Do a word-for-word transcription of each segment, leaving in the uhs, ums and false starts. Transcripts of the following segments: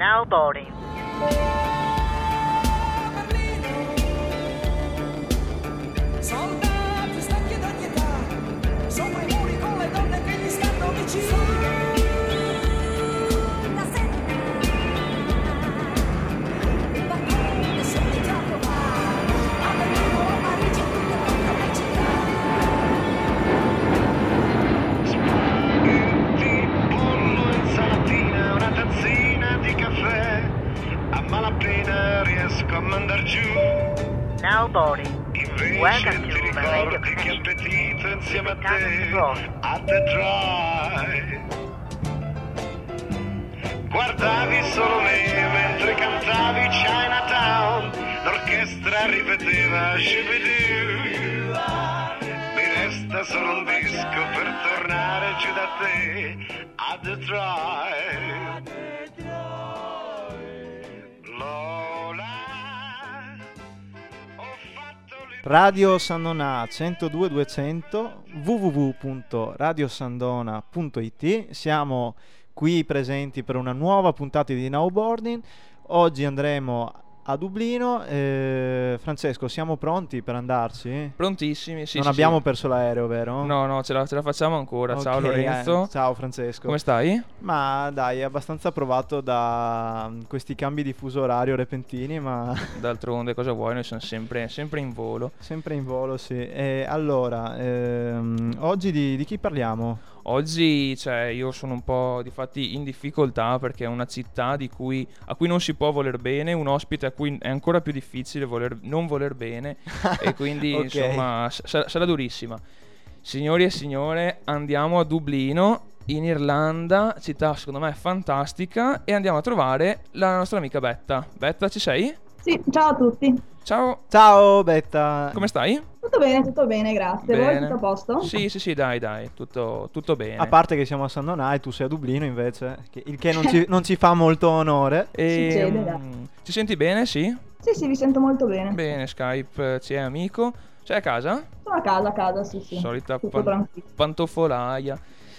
Now boarding. Soldati stanchi d'ogni età, sopra i muri con le donne che gli stanno vicino. La sera, il balcone solitario va, a Berlino, a Parigi, in tutte le città. Spaghetti, pollo, insalatina, una tazzina di caffè, a malapena riesco a mandar giù. Now boarding. Invece Welcome ti to the radio ricordi che connection. appetito insieme a Capitano te Spross. a Detroit. Guardavi solo me mentre cantavi Chinatown, l'orchestra ripeteva Shibidoo. Mi resta solo un disco per tornare giù da te a Detroit. Lola, ho fatto l'im- Radio Sandona centodue duecento, w w w punto radiosandona punto i t. Siamo qui presenti per una nuova puntata di Now Boarding. Oggi andremo a Dublino. eh, Francesco, siamo pronti per andarci? Prontissimi, sì. Non sì, abbiamo sì. perso l'aereo, vero? No, no, ce la, ce la facciamo ancora. Ciao Ok, Lorenzo. eh, ciao Francesco. Come stai? Ma dai, abbastanza provato da questi cambi di fuso orario repentini, ma D'altronde, cosa vuoi? Noi siamo sempre, sempre in volo. sempre in volo, sì. E allora, ehm, oggi di, di chi parliamo? Oggi, cioè, io sono un po' difatti in difficoltà perché è una città di cui, a cui non si può voler bene, un ospite a cui è ancora più difficile voler, non voler bene e quindi Ok. insomma sa- sarà durissima. Signori e signore, andiamo a Dublino, in Irlanda, città secondo me fantastica, e andiamo a trovare la nostra amica Betta. Betta, ci sei? Sì, ciao a tutti. Ciao, Ciao Betta. come stai? Tutto bene, tutto bene, grazie. Voi Bene. tutto a posto? Sì, sì, sì, dai, dai, tutto, tutto bene. A parte che siamo a San Donà e tu sei a Dublino invece, che- il che non ci, non ci fa molto onore. E, Succede, dai. mm, ci senti bene? Sì? Sì, sì, vi sento molto bene. Bene, Skype eh, ci è amico. Sei a casa? Sono a casa, a casa, sì, sì. Solita Tutto pan- tranquillo. pantofolaia.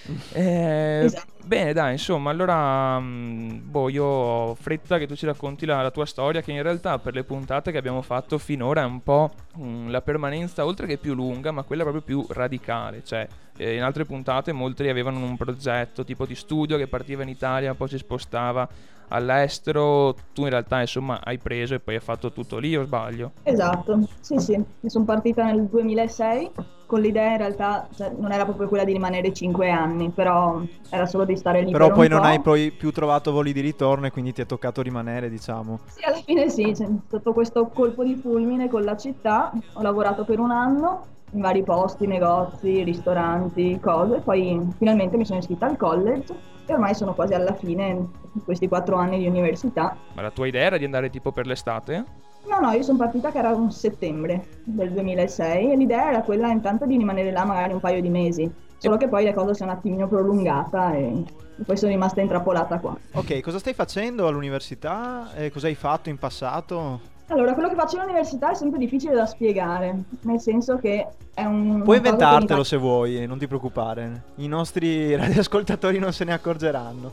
Eh, Esatto. Bene, dai, insomma, allora, mh, boh, io ho fretta che tu ci racconti la, la tua storia, che in realtà per le puntate che abbiamo fatto finora è un po' mh, la permanenza, oltre che più lunga, ma quella proprio più radicale. Cioè, eh, in altre puntate molti avevano un progetto tipo di studio che partiva in Italia, poi si spostava all'estero. Tu in realtà, insomma, hai preso e poi hai fatto tutto lì, o sbaglio? Esatto, sì, sì. Io sono partita nel duemilasei con l'idea in realtà, cioè, non era proprio quella di rimanere cinque anni, però era solo di stare lì Però per poi un non po'. hai poi più trovato voli di ritorno e quindi ti è toccato rimanere, diciamo. Sì, alla fine sì, cioè, sotto questo colpo di fulmine con la città ho lavorato per un anno in vari posti, negozi, ristoranti, cose, poi finalmente mi sono iscritta al college e ormai sono quasi alla fine di questi quattro anni di università. Ma la tua idea era di andare tipo per l'estate? No, no, io sono partita che era un settembre del duemilasei e l'idea era quella intanto di rimanere là magari un paio di mesi, solo che poi la cosa si è un attimino prolungata e e poi sono rimasta intrappolata qua. Ok, cosa stai facendo all'università? E cosa hai fatto in passato? Allora, quello che faccio all'università è sempre difficile da spiegare, nel senso che è un... Puoi una cosa che inventartelo mi fa- se vuoi, non ti preoccupare. I nostri radioascoltatori non se ne accorgeranno.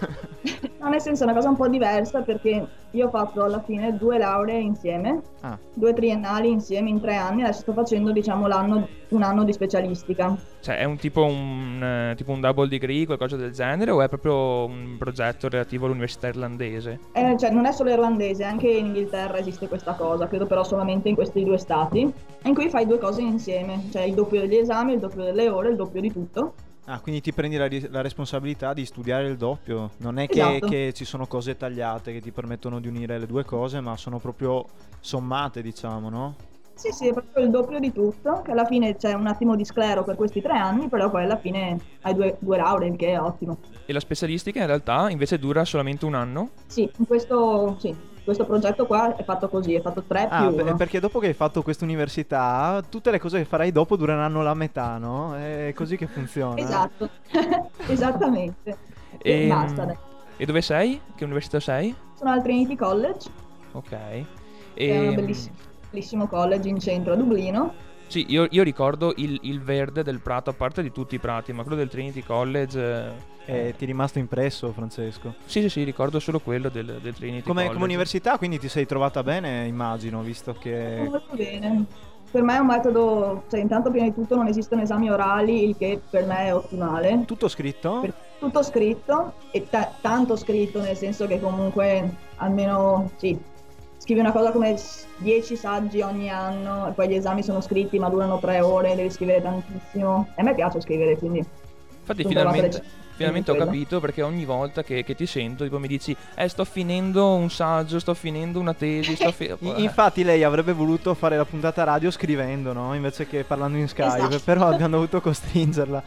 No, nel senso è una cosa un po' diversa perché io ho fatto alla fine due lauree insieme, Ah, due triennali insieme in tre anni, adesso sto facendo diciamo l'anno, un anno di specialistica. Cioè, è un tipo un, eh, tipo un double degree, qualcosa del genere, o è proprio un progetto relativo all'università irlandese? Eh, cioè non è solo irlandese, anche in Inghilterra esiste questa cosa, credo però solamente in questi due stati, in cui fai due cose insieme, cioè il doppio degli esami, il doppio delle ore, il doppio di tutto. ah, quindi ti prendi la, ri- la responsabilità di studiare il doppio. Non è che, Esatto. che ci sono cose tagliate che ti permettono di unire le due cose, ma sono proprio sommate, diciamo, no? Sì, sì, è proprio il doppio di tutto, che alla fine c'è un attimo di sclero per questi tre anni, però poi alla fine hai due, due lauree, il che è ottimo. E la specialistica in realtà invece dura solamente un anno? Sì, in questo, sì, questo progetto qua è fatto così, è fatto tre Ah, più pe- uno. perché dopo che hai fatto questa università, tutte le cose che farai dopo dureranno la metà, no? È così che funziona. Esatto, esattamente. E E, basta, dai. e dove sei? Che università sei? Sono al Trinity College, Ok. che E, è un bellissimo, bellissimo college in centro a Dublino. Sì, io, io ricordo il, il verde del prato, a parte di tutti i prati, ma quello del Trinity College, eh, E ti è rimasto impresso, Francesco? Sì, sì, sì, ricordo solo quello del, del Trinity Come, College. come università, quindi ti sei trovata bene, immagino, visto che... Molto bene. Per me è un metodo, cioè intanto prima di tutto non esistono esami orali, il che per me è ottimale. Tutto scritto? Per- tutto scritto e ta- tanto scritto, nel senso che comunque almeno sì, scrivi una cosa come dieci saggi ogni anno e poi gli esami sono scritti ma durano tre ore, devi scrivere tantissimo. E a me piace scrivere, quindi Infatti sono finalmente, trovata finalmente ho quello. capito, perché ogni volta che, che ti sento tipo mi dici eh sto finendo un saggio, sto finendo una tesi, sto fi-" I- Infatti lei avrebbe voluto fare la puntata radio scrivendo, no? Invece che parlando in Skype, Esatto. però abbiamo dovuto costringerla.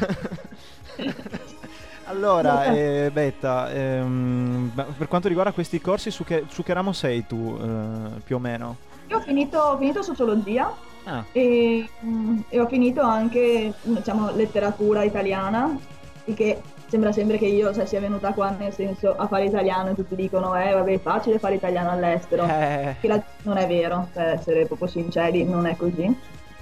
Allora, eh, Betta, ehm, beh, per quanto riguarda questi corsi, su che, su che ramo sei tu, eh, più o meno? Io ho finito, ho finito sociologia Ah, e, mm, e ho finito anche, diciamo, letteratura italiana, il che sembra sempre che io cioè, sia venuta qua nel senso a fare italiano e tutti dicono eh vabbè è facile fare italiano all'estero, eh, che la- non è vero, per essere proprio sinceri, non è così.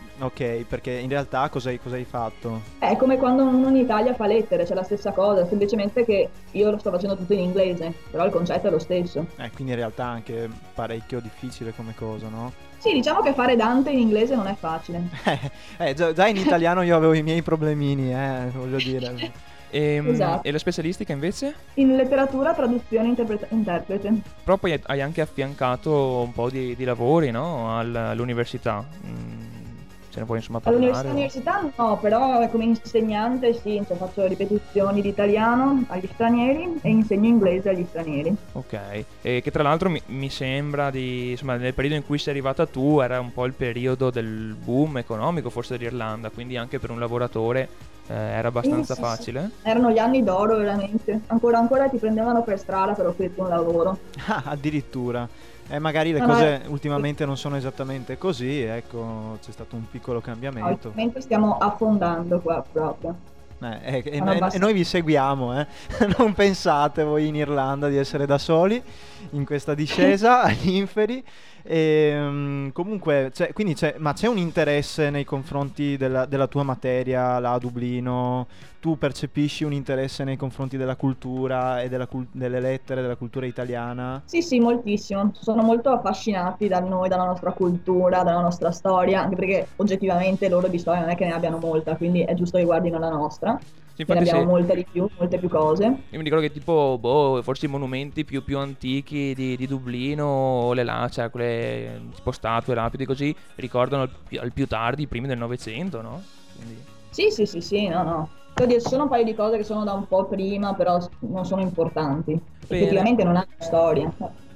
ok, perché in realtà cosa hai, cosa hai fatto? È come quando uno in Italia fa lettere, c'è la stessa cosa, semplicemente che io lo sto facendo tutto in inglese, però il concetto è lo stesso. Eh, quindi in realtà anche parecchio difficile come cosa, no? Sì, diciamo che fare Dante in inglese non è facile. Eh, già, già in italiano io avevo i miei problemini, eh, voglio dire. E, Esatto. e la specialistica invece? In letteratura, traduzione, interpreta- interprete. Però poi hai anche affiancato un po' di, di lavori, no? Al- all'università. Mm, ce ne puoi insomma parlare? All'università università no, però come insegnante sì, cioè, faccio ripetizioni di italiano agli stranieri e insegno inglese agli stranieri. Ok, e che tra l'altro mi, mi sembra di, insomma, nel periodo in cui sei arrivata tu era un po' il periodo del boom economico forse dell'Irlanda, quindi anche per un lavoratore eh, era abbastanza Sì, sì, sì. facile. Erano gli anni d'oro veramente, ancora ancora ti prendevano per strada per offrirti un lavoro. Ah, addirittura. E magari le No, no, cose è- ultimamente non sono esattamente così, ecco, c'è stato un piccolo No, cambiamento. ultimamente stiamo affondando qua proprio. Eh, e, e- Sono e- abbast- e noi vi seguiamo, eh. Non pensate voi in Irlanda di essere da soli in questa discesa agli inferi. E, mm, comunque, c'è- quindi c'è, ma c'è un interesse nei confronti della, della tua materia là a Dublino? Tu percepisci un interesse nei confronti della cultura e della cul- delle lettere, della cultura italiana? Sì, sì, moltissimo. Sono molto affascinati da noi, dalla nostra cultura, dalla nostra storia, anche perché oggettivamente loro di storia non è che ne abbiano molta, quindi è giusto che guardino la nostra. Sì, Ne infatti abbiamo sì. molta di più, molte più cose. Io mi ricordo che tipo, boh, forse i monumenti più, più antichi di, di Dublino, o le là, cioè quelle tipo statue, lapidi così, ricordano al più, al più tardi i primi del Novecento, no? Quindi... Sì, sì, sì, sì, no, no. Devo dire, ci sono un paio di cose che sono da un po' prima, però s- non sono importanti. Bene. Effettivamente non hanno storia.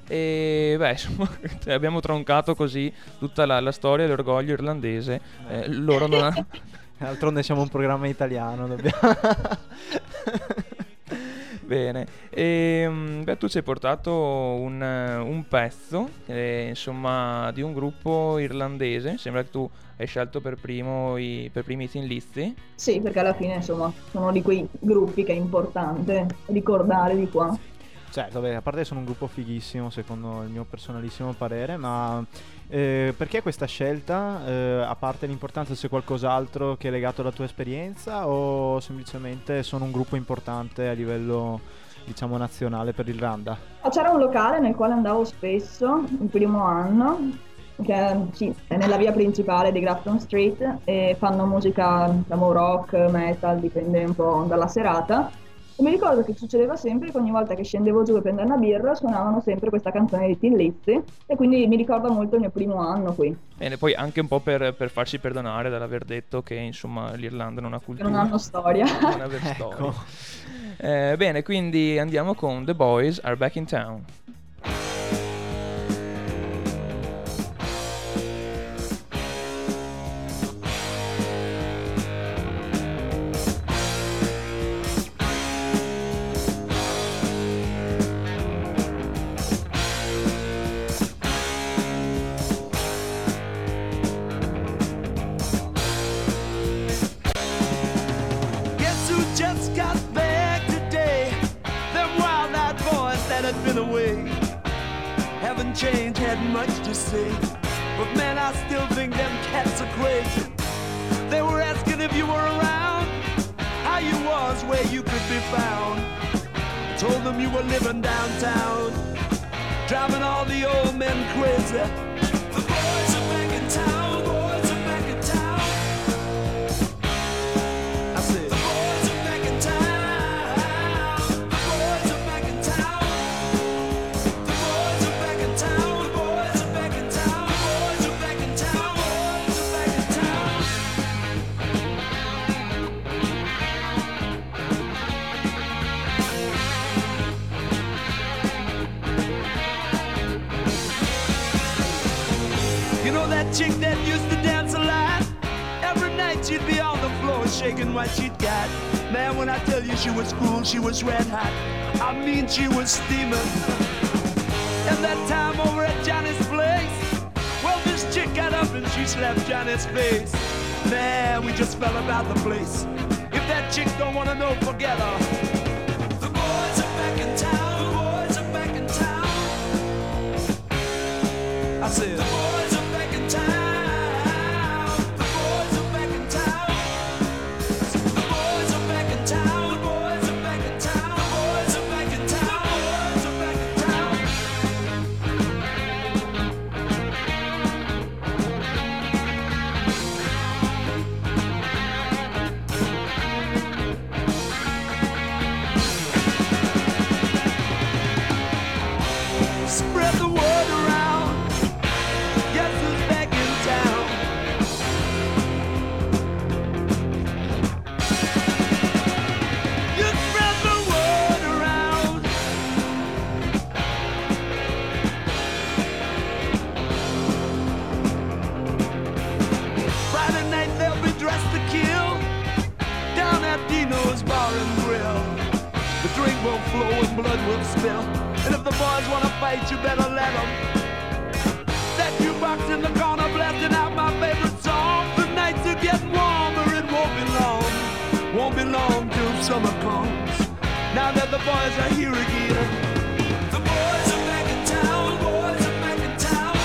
E beh, insomma, cioè, abbiamo troncato così tutta la, la storia e l'orgoglio irlandese. Eh, loro non hanno... D'altronde siamo un programma italiano, dobbiamo... Bene, e, mm, beh, tu ci hai portato un, eh, un pezzo, eh, insomma, di un gruppo irlandese. Sembra che tu hai scelto per primo i, per primi i Thin Lizzy. Sì, perché alla fine, insomma, sono di quei gruppi che è importante ricordare di qua. Certo, beh, a parte sono un gruppo fighissimo secondo il mio personalissimo parere, ma eh, perché questa scelta? Eh, a parte l'importanza, c'è qualcos'altro che è legato alla tua esperienza o semplicemente sono un gruppo importante a livello, diciamo, nazionale per l'Irlanda? Ah, c'era un locale nel quale andavo spesso, il primo anno, che sì, è nella via principale di Grafton Street e fanno musica, diciamo, rock, metal, dipende un po' dalla serata. E mi ricordo che succedeva sempre che ogni volta che scendevo giù per prendere una birra suonavano sempre questa canzone di Thin Lizzy e quindi mi ricorda molto il mio primo anno qui, Bene, poi anche un po' per, per farci perdonare dall'aver detto che insomma l'Irlanda non ha che cultura. non hanno storia. Non aver Ecco. storia. Eh, bene, quindi andiamo con The Boys Are Back in Town. Guess who just got back today? Them wild-eyed boys that had been away haven't changed, had much to say, but man, I still think them cats are crazy. They were asking if you were around, how you was, where you could be found. Told them you were living downtown, driving all the old men crazy. The boys are back in town, boys are back in town. I said, the boys are back in town, the boys are back in town. The boys are back in town, the boys are back in town, the boys are back in town, boys are back in town. You know that chick that used to dance a lot? Every night she'd be on the floor shaking what she'd got. Man, when I tell you she was cool, she was red hot. I mean, she was steaming. And that time over at Johnny's place, well, this chick got up and she slapped Johnny's face. Man, we just fell about the place. If that chick don't wanna know, forget her. The boys are back in town, the boys are back in town. I said, the boys are back in town, the boys are back in town. The boys are back in town, the boys are back in town, the boys are back in town, the boys are back in town. Spread the word around. Guess who's back in town? You spread the word around. Friday night they'll be dressed to kill down at Dino's Bar and Grill. The drink will flow and blood will spill. And if the boys wanna fight, you better let them. That jukebox in the corner blasting out my favorite song. The nights are getting warmer, it won't be long. Won't be long till summer comes. Now that the boys are here again. The boys are back in town, the boys are back in town.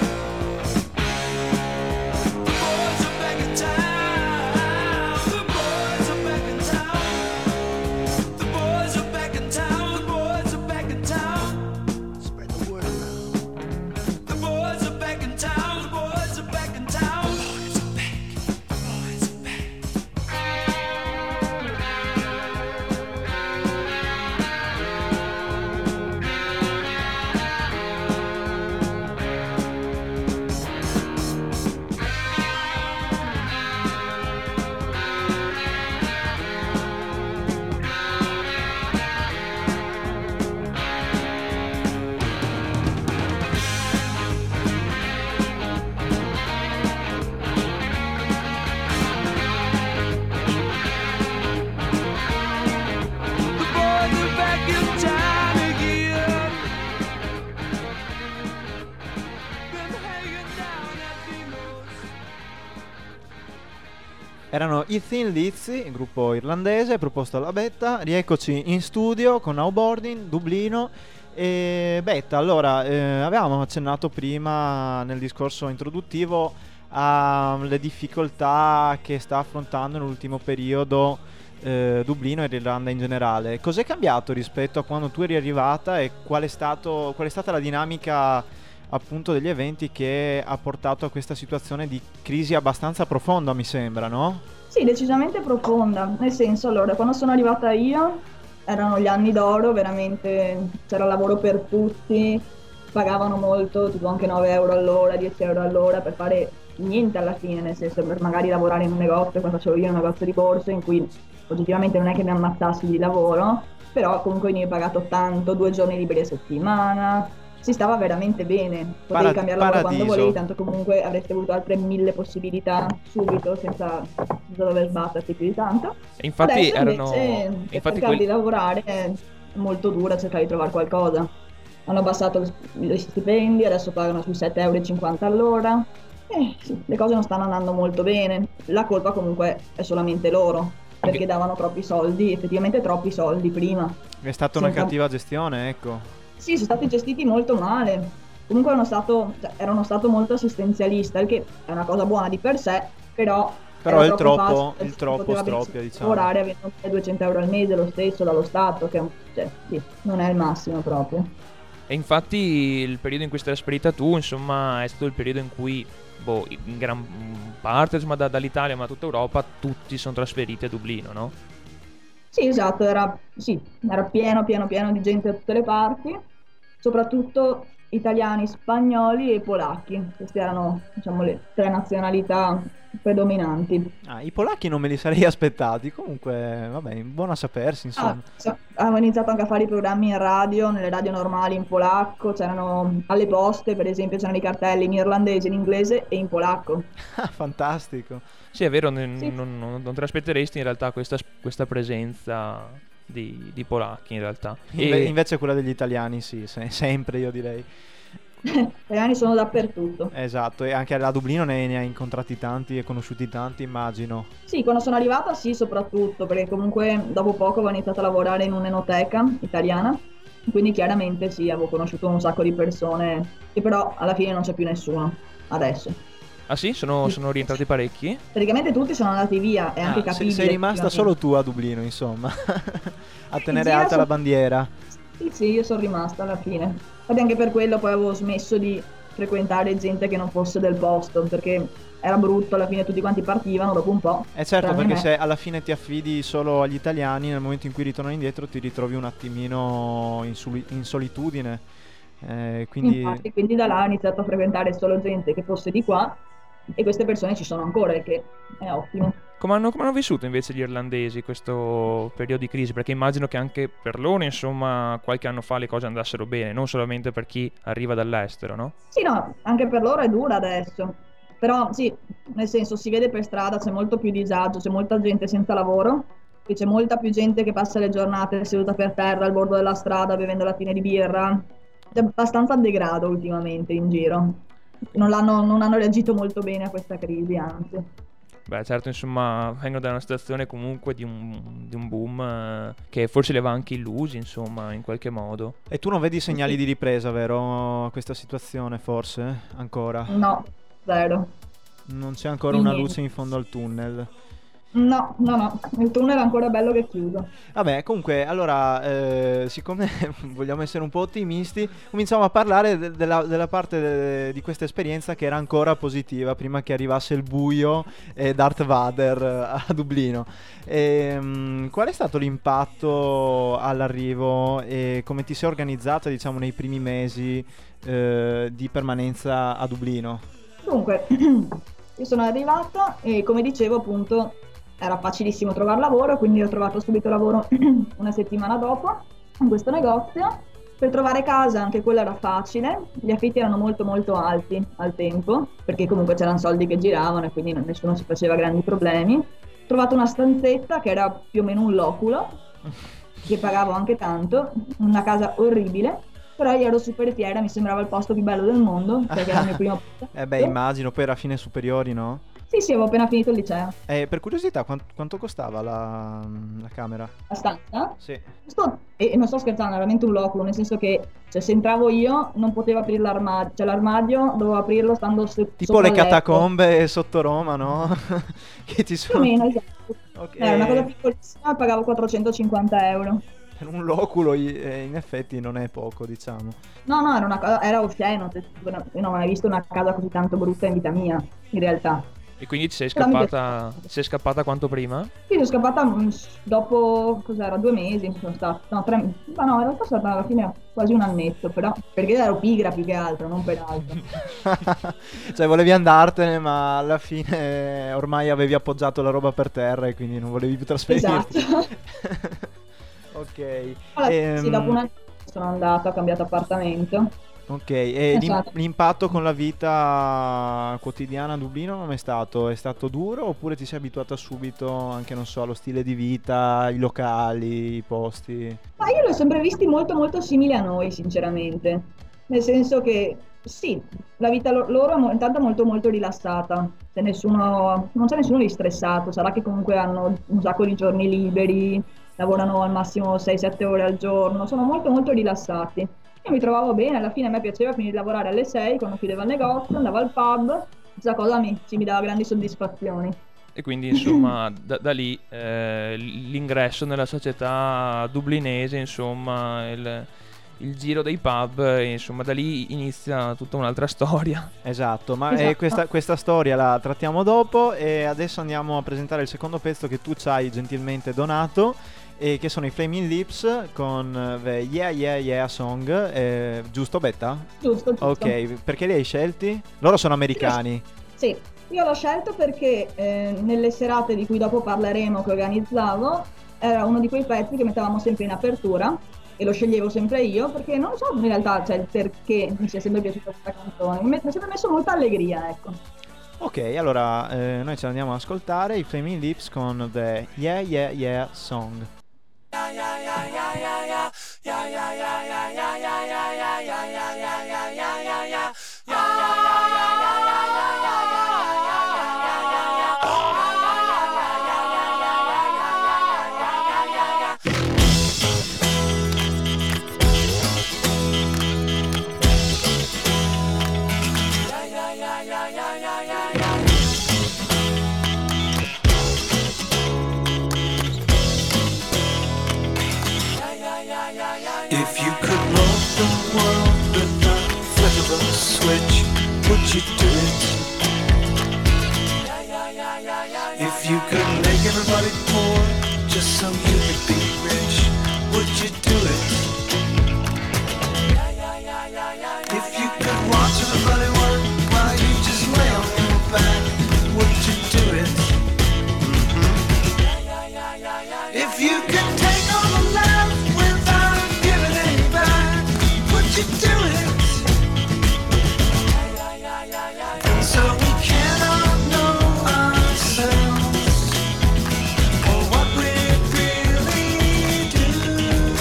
The boys are back in town, the boys are back in town. The boys are back in town, the boys are back in town. Spread the word around. The boys are back in town, the boys are back in town. Boys are back, the boys are back. The boys are back in town again. Been hanging down at Dino's. Erano i Thin Lizzy, il gruppo irlandese proposto alla Betta. Rieccoci in studio con Now Boarding, Dublino. E Betta, allora, eh, avevamo accennato prima nel discorso introduttivo alle difficoltà che sta affrontando nell'ultimo periodo eh, Dublino e l'Irlanda in generale. Cos'è cambiato rispetto a quando tu eri arrivata e qual è stato, qual è stata la dinamica appunto degli eventi che ha portato a questa situazione di crisi abbastanza profonda, mi sembra, no? Sì, decisamente profonda, nel senso, allora, quando sono arrivata io erano gli anni d'oro, veramente c'era lavoro per tutti, pagavano molto, tipo anche nove euro all'ora, dieci euro all'ora per fare niente alla fine, nel senso per magari lavorare in un negozio, come facevo io in un negozio di borse, in cui oggettivamente non è che mi ammazzassi di lavoro, però comunque veniva pagato tanto, due giorni liberi a settimana, si stava veramente bene, potevi Parad- cambiare lavoro quando paradiso. volevi, tanto comunque avresti avuto altre mille possibilità subito senza, senza dover sbatterti più di tanto. E infatti Adesso erano invece, infatti cercare quelli- di lavorare è molto dura, cercare di trovare qualcosa. Hanno abbassato gli stipendi, adesso pagano sui sette euro e cinquanta all'ora. Eh, sì, le cose non stanno andando molto bene. La colpa comunque è solamente loro, perché davano troppi soldi, effettivamente troppi soldi prima. È stata una Senza- cattiva gestione, ecco. Sì, sono stati gestiti molto male. Comunque erano stato, cioè, era uno stato molto assistenzialista, il che è una cosa buona di per sé, però Però era il troppo troppo, facile, il si troppo poteva stroppia, benissimo diciamo. lavorare avendo duecento euro al mese lo stesso dallo Stato, che è un- cioè, sì, non è il massimo proprio. E infatti il periodo in cui sei trasferita tu, insomma, è stato il periodo in cui, boh, in gran parte, insomma, da- dall'Italia ma da tutta Europa, tutti sono trasferiti a Dublino, no? Sì, esatto, era, sì, era pieno, pieno, pieno di gente da tutte le parti, soprattutto italiani, spagnoli e polacchi. Queste erano, diciamo, le tre nazionalità predominanti. Ah, i polacchi non me li sarei aspettati, comunque, vabbè, buono a sapersi, Ah, insomma. so- avevo iniziato anche a fare i programmi in radio, nelle radio normali in polacco, c'erano alle poste, per esempio, c'erano i cartelli in irlandese, in inglese e in polacco. Ah, fantastico. Sì, è vero, n- Sì. non, non- non te l'aspetteresti in realtà questa, questa presenza di, di polacchi in realtà. Inve- E- invece quella degli italiani, sì, se- sempre io direi. Gli italiani sono dappertutto. Esatto, e anche a Dublino ne, ne hai incontrati tanti e conosciuti tanti, immagino. Sì, quando sono arrivata sì, soprattutto, perché comunque dopo poco avevo iniziato a lavorare in un'enoteca italiana, quindi chiaramente sì, avevo conosciuto un sacco di persone, che però alla fine non c'è più nessuno, adesso. Ah sì? Sono, sono rientrati parecchi? Praticamente tutti sono andati via, è anche Ah, se- capibile. sei rimasta effettivamente. solo tu a Dublino, insomma, a tenere gira alta su- la bandiera. Sì, sì, io sono rimasta alla fine. Infatti anche per quello poi avevo smesso di frequentare gente che non fosse del posto, perché era brutto, alla fine tutti quanti partivano dopo un po'. Eh certo, tranne perché me. se alla fine ti affidi solo agli italiani, nel momento in cui ritornano indietro ti ritrovi un attimino in, soli- in solitudine. Eh, quindi Infatti, quindi da là ho iniziato a frequentare solo gente che fosse di qua e queste persone ci sono ancora, il che è ottimo. Come hanno, come hanno vissuto invece gli irlandesi questo periodo di crisi? Perché immagino che anche per loro, insomma, qualche anno fa le cose andassero bene, non solamente per chi arriva dall'estero, no? Sì, no, anche per loro è dura adesso. Però sì, nel senso si vede per strada, c'è molto più disagio, c'è molta gente senza lavoro, e c'è molta più gente che passa le giornate seduta per terra al bordo della strada bevendo lattine di birra. C'è abbastanza degrado ultimamente in giro. Non l'hanno- non hanno reagito molto bene a questa crisi, anzi. Beh, certo, insomma, vengono da una situazione comunque di un, di un boom eh, che forse li aveva anche illusi, insomma, in qualche modo. E tu non vedi segnali di ripresa, vero? Questa situazione, forse? Ancora? No, zero. Non c'è ancora una Niente. luce in fondo al tunnel. No, no, no, il tunnel è ancora bello che è chiuso. Vabbè, comunque, allora, eh, siccome vogliamo essere un po' ottimisti, cominciamo a parlare de- della, della parte de- di questa esperienza che era ancora positiva prima che arrivasse il buio e Darth Vader eh, a Dublino. Ehm, qual è stato l'impatto all'arrivo e come ti sei organizzata, diciamo, nei primi mesi eh, di permanenza a Dublino? Dunque, io sono arrivata e come dicevo appunto era facilissimo trovare lavoro, quindi ho trovato subito lavoro una settimana dopo in questo negozio. Per trovare casa anche quello era facile, gli affitti erano molto molto alti al tempo, perché comunque c'erano soldi che giravano e quindi non- nessuno si faceva grandi problemi. Ho trovato una stanzetta che era più o meno un loculo, che pagavo anche tanto, una casa orribile, però io ero super fiera, mi sembrava il posto più bello del mondo, perché era il mio primo posto. Eh beh, immagino, poi era fine superiori, no? Sì, sì, avevo appena finito il liceo. Eh, per curiosità, quan- quanto costava la, la camera? La stanza? Sì. Sto- e non sto scherzando, è veramente un loculo, nel senso che cioè, se entravo io non potevo aprire l'armadio, cioè l'armadio dovevo aprirlo stando su, Tipo sopra le il letto. catacombe sotto Roma, no? Che ci Più o sono. meno, esatto. Ok. Era una cosa piccolissima e pagavo quattrocentocinquanta euro. Per un loculo, i- eh, in effetti, non è poco, diciamo. No, no, era una cosa, era osceno, cioè, io non ho mai visto una casa così tanto brutta in vita mia, in realtà. E quindi ti sei Però mi scappata, ti sei scappata quanto prima? Io sono scappata mm, dopo, cos'era, due mesi, sono stata, no, tre mesi, ma no, in realtà sono stata alla fine quasi un annetto, però, perché ero pigra più che altro, non per altro. Cioè, volevi andartene, ma alla fine ormai avevi appoggiato la roba per terra e quindi non volevi più trasferirti. Esatto. Ok. Allora, Ehm, sì, dopo un anno sono andata, ho cambiato appartamento. Ok, e l'im- Esatto. l'impatto con la vita quotidiana a Dublino come è stato? È stato duro oppure ti sei abituata subito anche, non so, allo stile di vita, i locali, i posti? Ma io li ho sempre visti molto molto simili a noi, sinceramente. Nel senso che sì, la vita lo- loro è mo- intanto molto molto rilassata. C'è nessuno, non c'è nessuno di stressato, sarà che comunque hanno un sacco di giorni liberi, lavorano al massimo sei sette ore al giorno, sono molto molto rilassati. Io mi trovavo bene, alla fine a me piaceva finire di lavorare alle sei, quando chiudeva il negozio, andavo al pub, questa cosa mi, sì, mi dava grandi soddisfazioni. e quindi insomma da, da lì eh, l'ingresso nella società dublinese, insomma il, il giro dei pub, e insomma da lì inizia tutta un'altra storia. Esatto, ma Esatto. eh, questa, questa storia la trattiamo dopo, e adesso andiamo a presentare il secondo pezzo che tu ci hai gentilmente donato, e che sono i Flaming Lips con The Yeah Yeah Yeah Song, eh, giusto Betta? Giusto, giusto. Ok, perché li hai scelti? Loro sono americani. Sì, io l'ho scelto perché eh, nelle serate di cui dopo parleremo che organizzavo, era uno di quei pezzi che mettevamo sempre in apertura, e lo sceglievo sempre io perché non so in realtà cioè, il perché mi sia sempre piaciuta questa canzone, mi ha sempre messo molta allegria, ecco. Ok, allora eh, noi ce l'andiamo ad ascoltare, i Flaming Lips con The Yeah Yeah Yeah Song. If you could love the world with the flip of a switch, would you do it? If you could make everybody poor just so you could be rich, would you do it? If you could watch everybody work while you just lay on your back, would you do it? If you could take all the love without giving any back, would you do it? And so we cannot know ourselves or what we really do.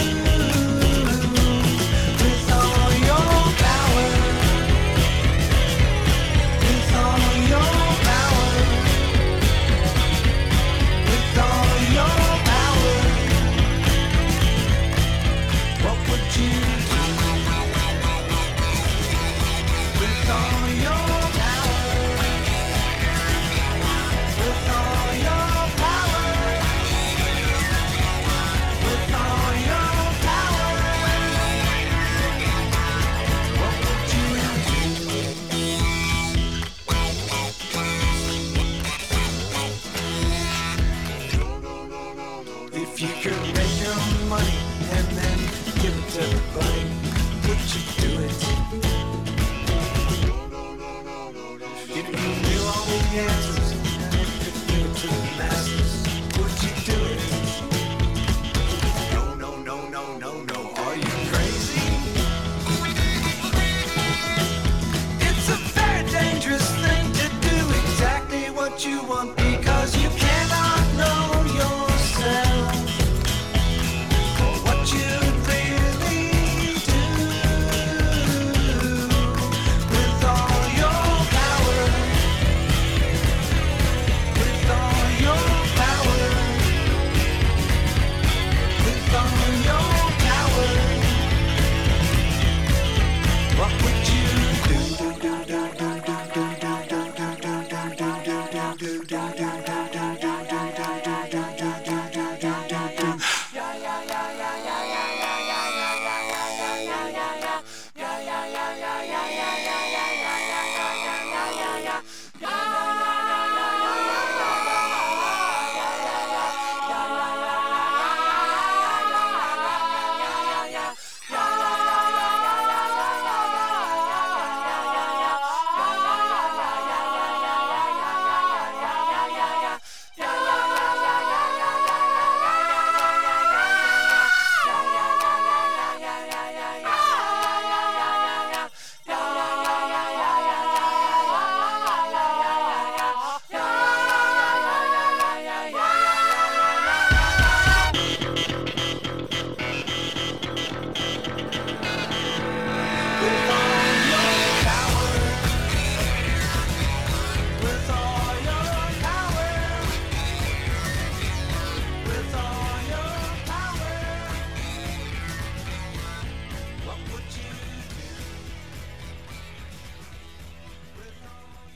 With all your power, with all your power, with all your power, what would you do? With all your power, with all your power, with all your power, what would you do? If you could make your own money and then give it to everybody, would you do it? If you knew all the answers and could give it to the masses, would you do it? No, no, no, no, no, no. Are you crazy? It's a very dangerous thing to do exactly what you want because you cannot know yourself or what you really do. With all your power, with all your power, with all your power, what would you do?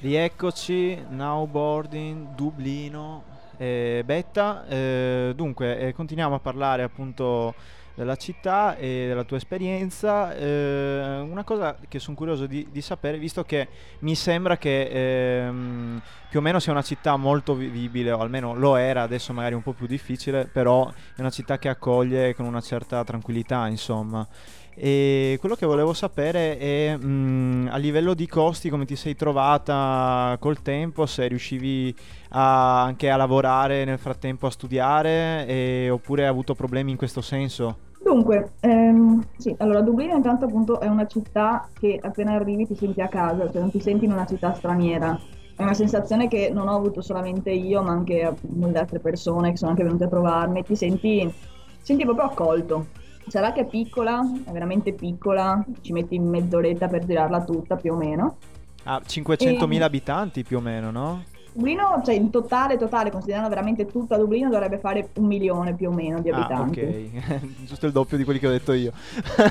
Rieccoci, Snowboarding, Dublino, eh, Betta. Eh, dunque, eh, continuiamo a parlare appunto della città e della tua esperienza. Eh, una cosa che sono curioso di, di sapere, visto che mi sembra che ehm, più o meno sia una città molto vivibile, o almeno lo era, adesso magari un po' più difficile, però è una città che accoglie con una certa tranquillità, insomma. E quello che volevo sapere è mh, a livello di costi come ti sei trovata col tempo, se riuscivi a- anche a lavorare nel frattempo, a studiare, e- oppure hai avuto problemi in questo senso? Dunque, ehm, sì, allora Dublino intanto appunto è una città che appena arrivi ti senti a casa, cioè non ti senti in una città straniera. È una sensazione che non ho avuto solamente io, ma anche eh, molte altre persone che sono anche venute a trovarmi. Ti senti, ti senti proprio accolto. Sarà che è piccola, è veramente piccola, ci metti mezz'oretta per girarla tutta più o meno. Ah, cinquecentomila E abitanti più o meno, no? Dublino, cioè in totale, totale, considerando veramente tutta Dublino, dovrebbe fare un milione più o meno di Ah, abitanti. ok, giusto il doppio di quelli che ho detto io.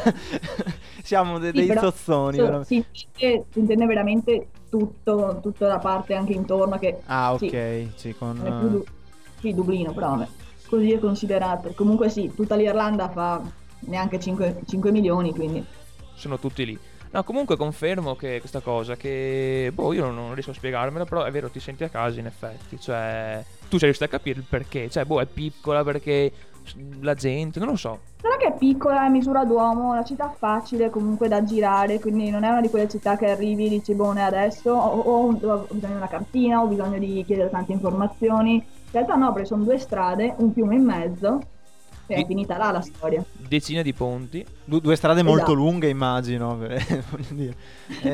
Siamo de- Sì, dei però zozzoni, so- veramente. si intende, si intende veramente tutto, tutta la parte anche intorno che Ah, sì, ok, sì, con... non è più Du- sì, Dublino, però vabbè, così è considerato. Comunque sì, tutta l'Irlanda fa neanche cinque, cinque milioni, quindi Sono tutti lì. No, comunque confermo che questa cosa che boh, io non, non riesco a spiegarmela, però è vero, ti senti a casa in effetti, cioè tu sei riuscito a capire il perché, cioè boh, è piccola perché la gente, non lo so. non è che è piccola, è a misura d'uomo, è una città facile comunque da girare, quindi non è una di quelle città che arrivi e dici, boh, ne adesso, o, o ho bisogno di una cartina, ho bisogno di chiedere tante informazioni. In realtà no, perché sono due strade, un fiume in mezzo, e è Di- finita là la storia. Decine di ponti. Du- due strade molto Esatto. lunghe, immagino, eh, voglio dire. Eh,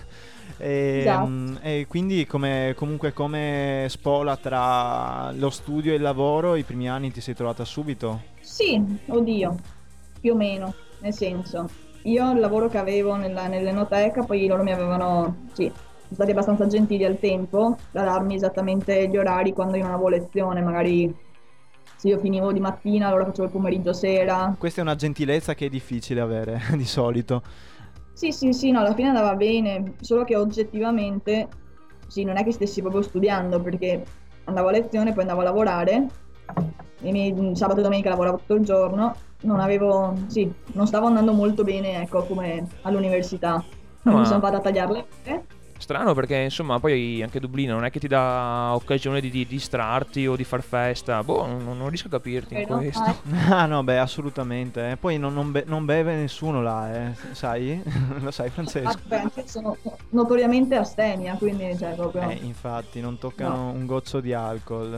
e, Esatto. mm, e quindi come, comunque come spola tra lo studio e il lavoro, i primi anni ti sei trovata subito? Sì, oddio, più o meno, nel senso, io il lavoro che avevo nella- nell'enoteca, poi loro mi avevano, sì, sono stati abbastanza gentili al tempo da darmi esattamente gli orari quando io non avevo lezione, magari se io finivo di mattina, allora facevo il pomeriggio sera. Questa è una gentilezza che è difficile avere di solito. Sì, sì, sì, no, alla fine andava bene, solo che oggettivamente, sì, non è che stessi proprio studiando, perché andavo a lezione, poi andavo a lavorare, e mi- sabato e domenica lavoravo tutto il giorno, non avevo, sì, non stavo andando molto bene, ecco, come all'università. Quindi mi sono Ma fatta tagliare le fere. strano perché insomma poi anche Dublino non è che ti dà occasione di, di distrarti o di far festa. Boh, non, non riesco a capirti in Eh, no, questo. ah, Ah no, beh, assolutamente. eh. Poi non, non be- non beve nessuno là, eh. Sai? Lo sai, Francesco? ah, beh, anche io sono notoriamente astemia, quindi cioè proprio... Eh, infatti, non toccano un goccio di alcol.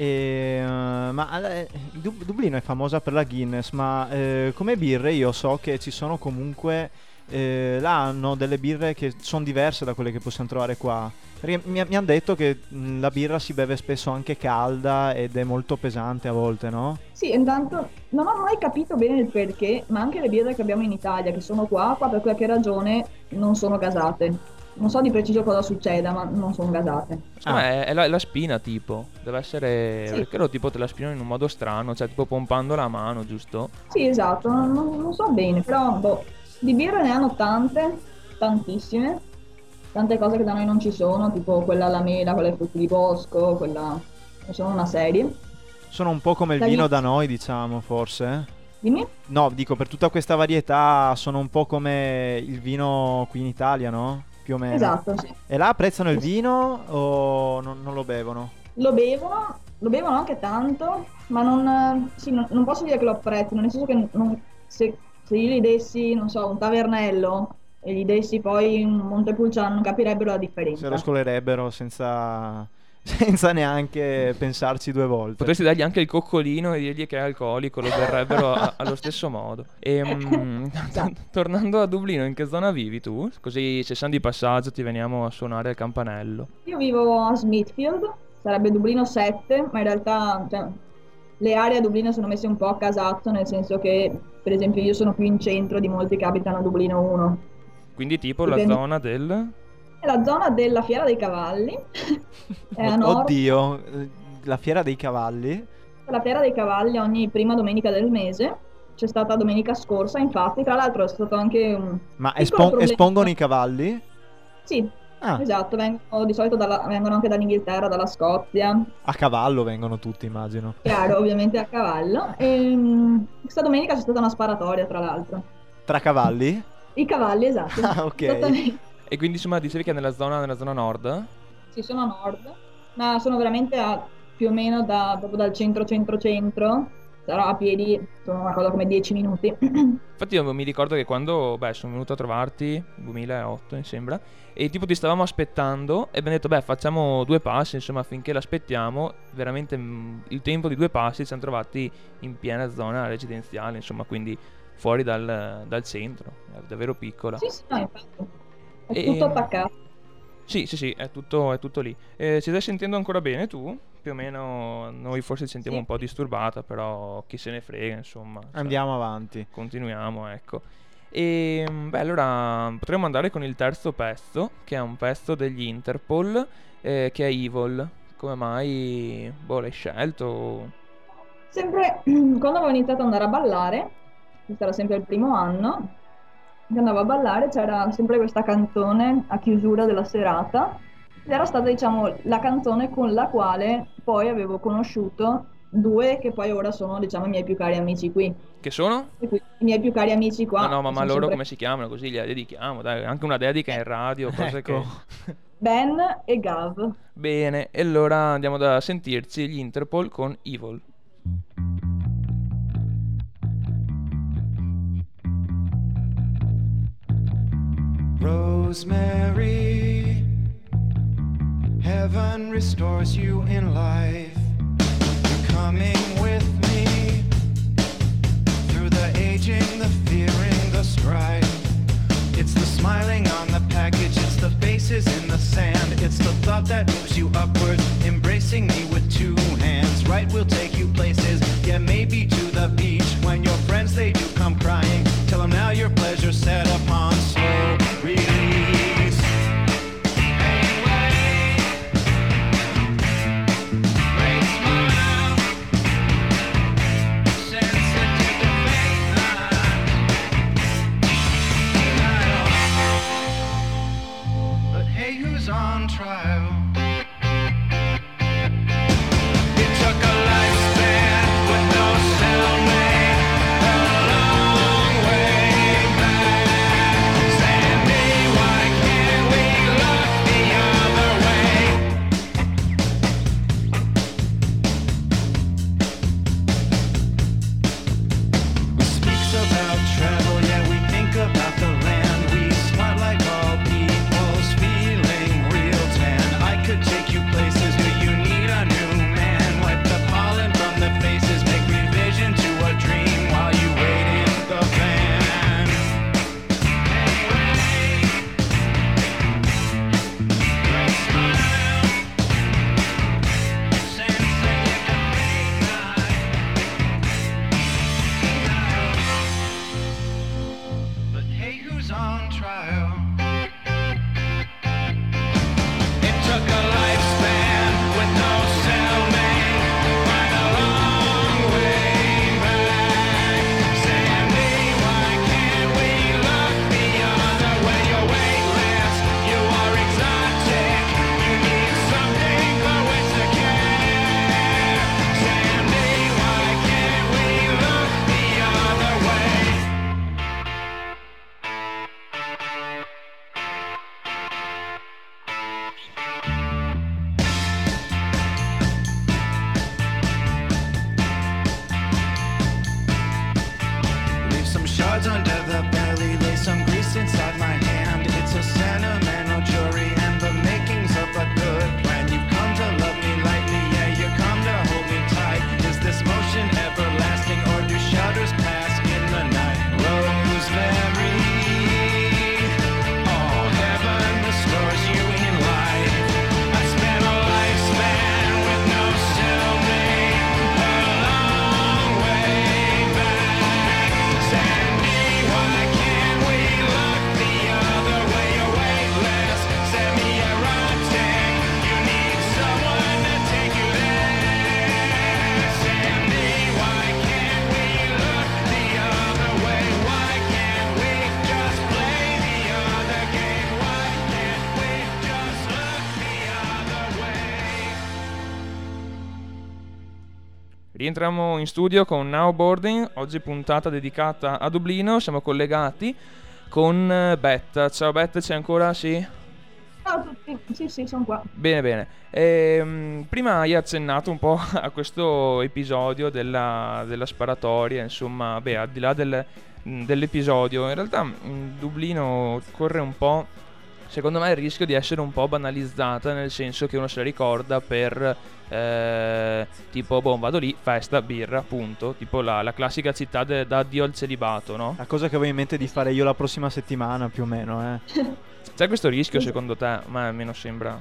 E, eh, ma eh, Dub- Dublino è famosa per la Guinness, ma eh, come birre io so che ci sono comunque... eh, là hanno delle birre che sono diverse da quelle che possiamo trovare qua. Perché mi, mi hanno detto che mh, la birra si beve spesso anche calda ed è molto pesante a volte, no? Sì, intanto non ho mai capito bene il perché, ma anche le birre che abbiamo in Italia, che sono qua, qua per qualche ragione non sono gasate. Non so di preciso cosa succeda, ma non sono gasate. Secondo Ah. me è, è la, è la spina tipo. Deve essere. Sì. Perché loro tipo te la spinano in un modo strano, cioè tipo pompando la mano, giusto? Sì, esatto, non, non- non so bene, però boh, di birre ne hanno tante, tantissime, tante cose che da noi non ci sono, tipo quella alla mela, quella ai frutti di bosco, quella... ne sono una serie. Sono un po' come il La vino Guinness- da noi, diciamo, forse. eh? Dimmi? No, dico, per tutta questa varietà sono un po' come il vino qui in Italia, no? Più o meno. Esatto, sì. E là apprezzano il vino o non, non lo bevono? Lo bevono, lo bevono anche tanto, ma non, sì, non, non posso dire che lo apprezzino, nel senso che non- se, se io gli dessi, non so, un tavernello e gli dessi poi un Montepulciano, non capirebbero la Se differenza. lo scolerebbero senza, senza neanche pensarci due volte. Potresti dargli anche il coccolino e dirgli che è alcolico, lo berrebbero a- allo stesso modo. E mm, tornando a Dublino, in che zona vivi tu? Così se siamo di passaggio ti veniamo a suonare il campanello. Io vivo a Smithfield, sarebbe Dublino sette, ma in realtà cioè, le aree a Dublino sono messe un po' a casaccio, nel senso che, per esempio, io sono più in centro di molti che abitano a Dublino uno. Quindi tipo la Dipende- zona del... È la zona della Fiera dei Cavalli, è a nord. Oddio, eh, la fiera dei cavalli? La Fiera dei Cavalli ogni prima domenica del mese, c'è stata domenica scorsa, infatti, tra l'altro è stato anche un Ma piccolo espon- problema. espongono i cavalli? Sì, Ah, Esatto, vengono di solito dalla- vengono anche dall'Inghilterra, dalla Scozia, a cavallo vengono tutti, immagino. chiaro, ovviamente a cavallo. E, mm, questa domenica c'è stata una sparatoria, tra l'altro. Tra cavalli? I cavalli, esatto. Ah, ok. Esattamente. E quindi insomma dicevi che è nella zona, nella zona nord? Sì, sono a nord, ma sono veramente a, più o meno da, proprio dal centro-centro-centro. Sarò a piedi, sono una cosa come dieci minuti. Infatti io mi ricordo che quando, beh, sono venuto a trovarti, duemilaotto mi sembra, e tipo ti stavamo aspettando e abbiamo detto, beh, facciamo due passi, insomma, finché l'aspettiamo, veramente mh, il tempo di due passi ci siamo trovati in piena zona residenziale, insomma, quindi fuori dal, dal centro, è davvero piccola. Sì, sì, no, infatti. È E- tutto attaccato. Sì, sì, sì, è tutto, è tutto lì. Eh, ci stai sentendo ancora bene tu? Più o meno noi forse ci sentiamo Sì. un po' disturbata, però chi se ne frega, insomma. cioè, Andiamo avanti. continuiamo, ecco. E beh, allora potremmo andare con il terzo pezzo, che è un pezzo degli Interpol, eh, che è Evil. Come mai, boh, l'hai scelto? Sempre quando avevo iniziato ad andare a ballare, questo era sempre il primo anno, che andavo a ballare, c'era sempre questa canzone a chiusura della serata, ed era stata, diciamo, la canzone con la quale poi avevo conosciuto due che poi ora sono, diciamo, i miei più cari amici qui. Che sono? E qui- I miei più cari amici qua. No, no, ma, che ma sono loro sempre come si chiamano? Così li dedichiamo, dai, anche una dedica in radio, cose Ecco. che... Ben e Gav. Bene, e allora andiamo da sentirci gli Interpol con Evil. Rosemary, heaven restores you in life. You're coming with me through the aging, the fearing, the strife. It's the smiling on the package, it's the faces in the sand. It's the thought that moves you upward, embracing me with two hands. Right, we'll take you places, yeah, maybe to the beach. When your friends, they do come crying, tell them now your pleasure's set upon slow release. Anyway, great smile, sensitive to fate, but hey, who's on trial? It took a lifespan with no cellmate, a long way back. Sandy, why can't we look the other way? We speaks about travel, yeah, we think about the land. We smart like all people's feeling real tan. I could take you places, do you need a new man? Wipe the pollen from the faces, make revision to a dream while you wait in the van. Anyway, great smile, sensitive to fate night. But hey, who's on trial? It took a lifespan with no cellmate, quite a long way back. Sandy, why can't we look the other way? You're weightless, you are exotic, you need something for which to care. Sandy, why can't we look the other way? rientriamo in studio con Now Boarding, oggi puntata dedicata a Dublino, siamo collegati con eh, Beth. Ciao Beth, c'è ancora? Sì? Ciao a tutti, sì sì, sono qua. Bene, bene. Ehm, prima hai accennato un po' a questo episodio della, della sparatoria, insomma, beh, al di là del, dell'episodio, in realtà mh, Dublino corre un po', secondo me, il rischio di essere un po' banalizzata, nel senso che uno se la ricorda per eh, tipo, boh, vado lì, festa, birra, punto, tipo la, la classica città de, da addio al celibato, no? La cosa che avevo in mente di fare io la prossima settimana, più o meno, eh. C'è questo rischio secondo te? Ma almeno sembra.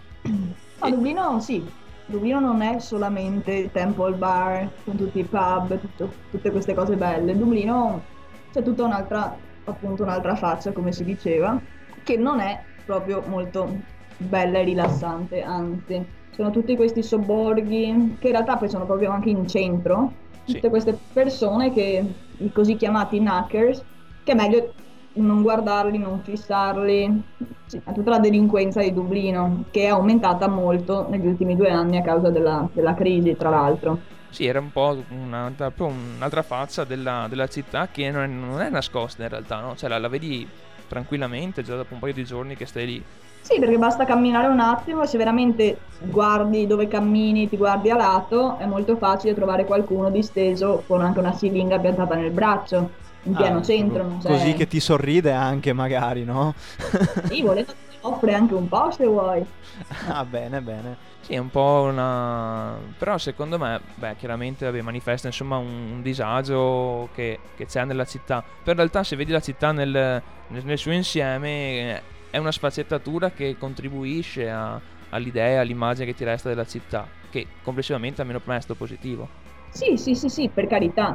A Dublino sì, Dublino non è solamente il Temple Bar con tutti i pub, tutto- tutte queste cose belle. Dublino c'è tutta un'altra, appunto un'altra faccia, come si diceva, che non è proprio molto bella e rilassante, anzi. Sono tutti questi sobborghi che in realtà poi sono proprio anche in centro, Sì. tutte queste persone che, i così chiamati knackers, che è meglio non guardarli, non fissarli. Sì, è tutta la delinquenza di Dublino, che è aumentata molto negli ultimi due anni a causa della, della crisi, tra l'altro. Sì, era un po' un'altra, proprio un'altra faccia della, della città che non è, non è nascosta in realtà, no? Cioè la, la vedi tranquillamente già dopo un paio di giorni che stai lì. Sì, perché basta camminare un attimo e se veramente guardi dove cammini, ti guardi a lato, è molto facile trovare qualcuno disteso con anche una siringa piantata nel braccio, in pieno Ah, centro. Non così sai. che ti sorride anche, magari, no? Sì, volendo ti offre anche un po' se vuoi. Ah, bene, bene. Sì, è un po' una... però secondo me, beh, chiaramente vabbè, manifesta insomma un, un disagio che, che c'è nella città. Però in realtà se vedi la città nel, nel, nel suo insieme eh, è una sfaccettatura che contribuisce a- all'idea, all'immagine che ti resta della città, che complessivamente almeno per me è stato positivo. Sì, sì, sì, sì, per carità.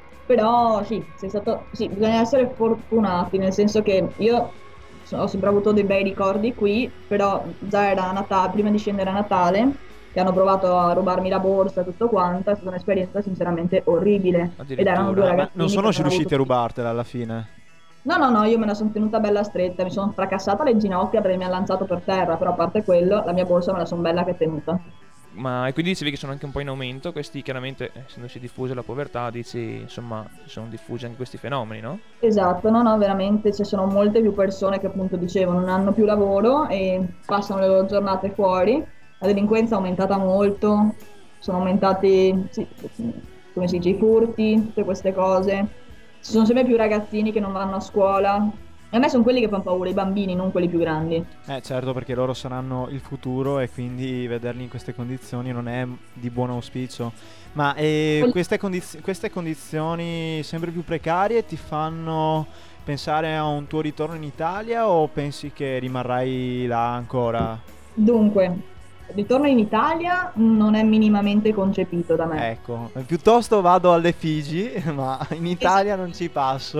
Però sì, sei stato, sì, bisogna essere fortunati, nel senso che io so- ho sempre avuto dei bei ricordi qui, però già era Natale, prima di scendere a Natale, che hanno provato a rubarmi la borsa e tutto quanto, è stata un'esperienza sinceramente orribile. Ed erano due Addirittura. Ma ragazzini non sono che avevano riusciti a avuto- rubartela alla fine. No, no, no, io me la sono tenuta bella stretta, mi sono fracassata le ginocchia perché mi ha lanciato per terra, però a parte quello, la mia borsa me la sono bella che tenuta. Ma e quindi dicevi che sono anche un po' in aumento questi, chiaramente essendosi diffusa la povertà, dici insomma si sono diffusi anche questi fenomeni, no? Esatto, no, no, veramente ci sono molte più persone che appunto dicevo non hanno più lavoro e passano le loro giornate fuori. La delinquenza è aumentata molto, sono aumentati, sì, come si dice, i furti, tutte queste cose. Ci sono sempre più ragazzini che non vanno a scuola. E a me sono quelli che fanno paura, i bambini, non quelli più grandi. Eh certo, perché loro saranno il futuro e quindi vederli in queste condizioni non è di buon auspicio. Ma eh, Quel- queste, condiz- queste condizioni sempre più precarie ti fanno pensare a un tuo ritorno in Italia o pensi che rimarrai là ancora? Dunque, il ritorno in Italia non è minimamente concepito da me. Ecco, piuttosto vado alle Figi, ma in Italia non ci passo.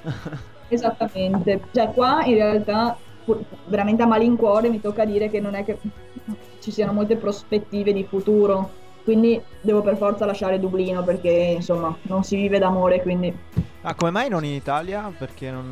Esattamente, cioè qua in realtà pur- veramente a malincuore mi tocca dire che non è che ci siano molte prospettive di futuro, quindi devo per forza lasciare Dublino perché insomma non si vive d'amore, quindi Ma come mai non in Italia? Perché non,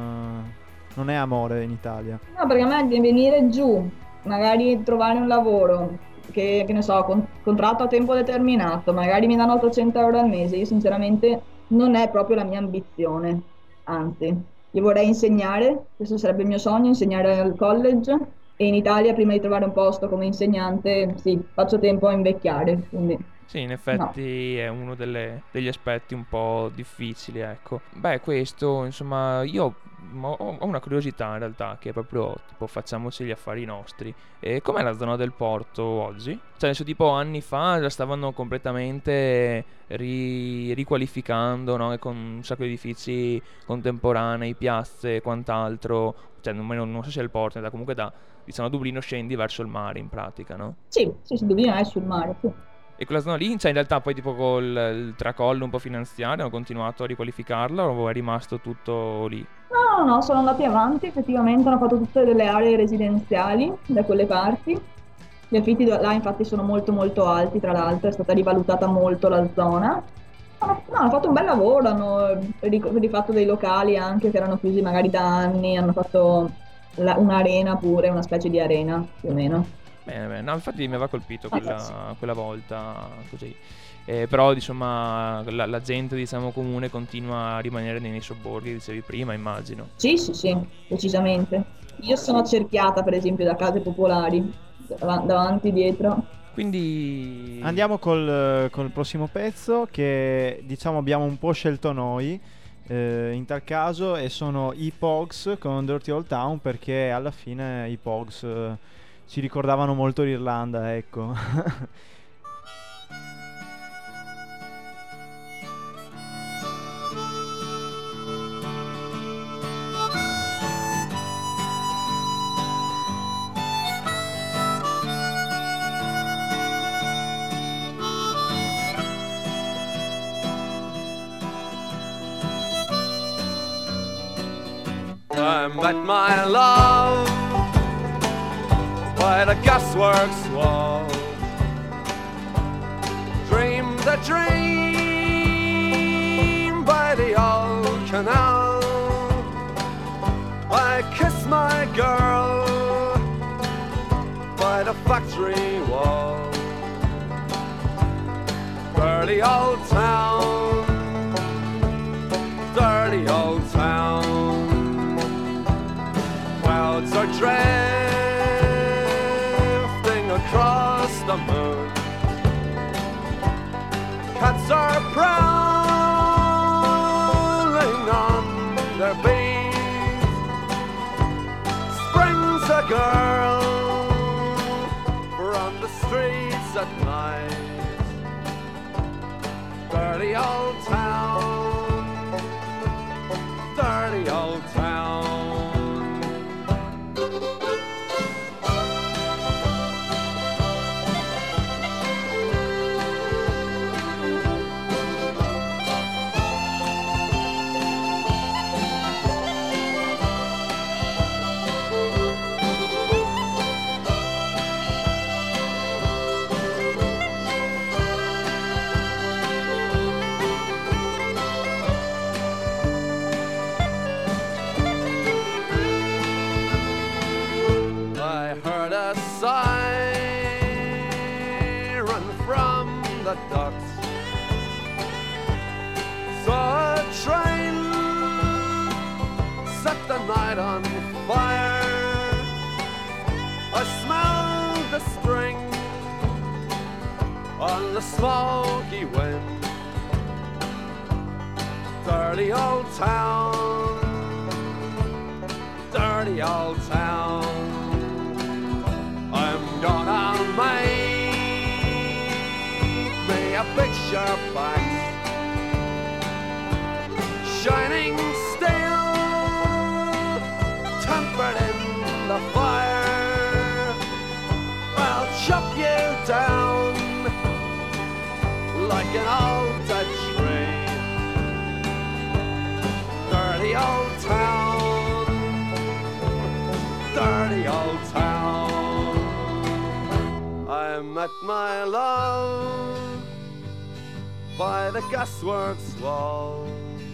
eh, non è amore in Italia. no, perché a me di venire giù, magari trovare un lavoro che, che ne so, con- contratto a tempo determinato, magari mi danno ottocento euro al mese, io sinceramente non è proprio la mia ambizione, anzi, io vorrei insegnare, questo sarebbe il mio sogno, insegnare al college e in Italia prima di trovare un posto come insegnante, sì, faccio tempo a invecchiare, quindi Sì, in effetti è uno delle- degli aspetti un po' difficili, ecco. Beh, questo, insomma, io ho, ho una curiosità in realtà, che è proprio, tipo, facciamoci gli affari nostri. E com'è la zona del porto oggi? Cioè, adesso, tipo, anni fa la stavano completamente ri- riqualificando, no? E con un sacco di edifici contemporanei, piazze e quant'altro. Cioè, non, non so se è il porto, da, comunque da, diciamo, Dublino scendi verso il mare, in pratica, no? sì, sì, sì, Dublino è sul mare, sì. E quella zona lì, cioè in realtà poi tipo col il tracollo un po' finanziario hanno continuato a riqualificarla o è rimasto tutto lì? No, no, no, sono andati avanti, effettivamente hanno fatto tutte delle aree residenziali da quelle parti. Gli affitti da- là infatti sono molto molto alti, tra l'altro è stata rivalutata molto la zona. Hanno, no, hanno fatto un bel lavoro, hanno ric- rifatto dei locali anche che erano chiusi magari da anni, hanno fatto la- un'arena pure, una specie di arena più o meno. Bene, bene. No, infatti mi aveva colpito quella, Fantastico. quella volta così. Eh, però insomma la, la gente diciamo comune continua a rimanere nei sobborghi, dicevi prima, immagino. Sì, sì, sì, decisamente. Io sono cerchiata, per esempio, da case popolari, dav- davanti, dietro. Quindi Andiamo col, col prossimo pezzo che diciamo abbiamo un po' scelto noi eh, in tal caso, e sono i Pogues con Dirty Old Town, perché alla fine i Pogues eh, ci ricordavano molto l'Irlanda, ecco. I met my love by the gasworks wall. Dreamed a dream by the old canal. I kissed my girl by the factory wall. Dirty old town, dirty old town. Clouds are drifting across the moon. Cats are prowling on their beat. Springs a girl from the streets at night. Dirty old town, dirty old town. I heard a siren from the docks. Saw a train set the night on fire. I smelled the string on the smoky wind. Dirty old town, dirty old town. I'm gonna make me a picture box, shining steel, tempered in the fire. I'll chop you down like an old dead tree. Dirty old town, dirty old town. I met my love by the gasworks wall.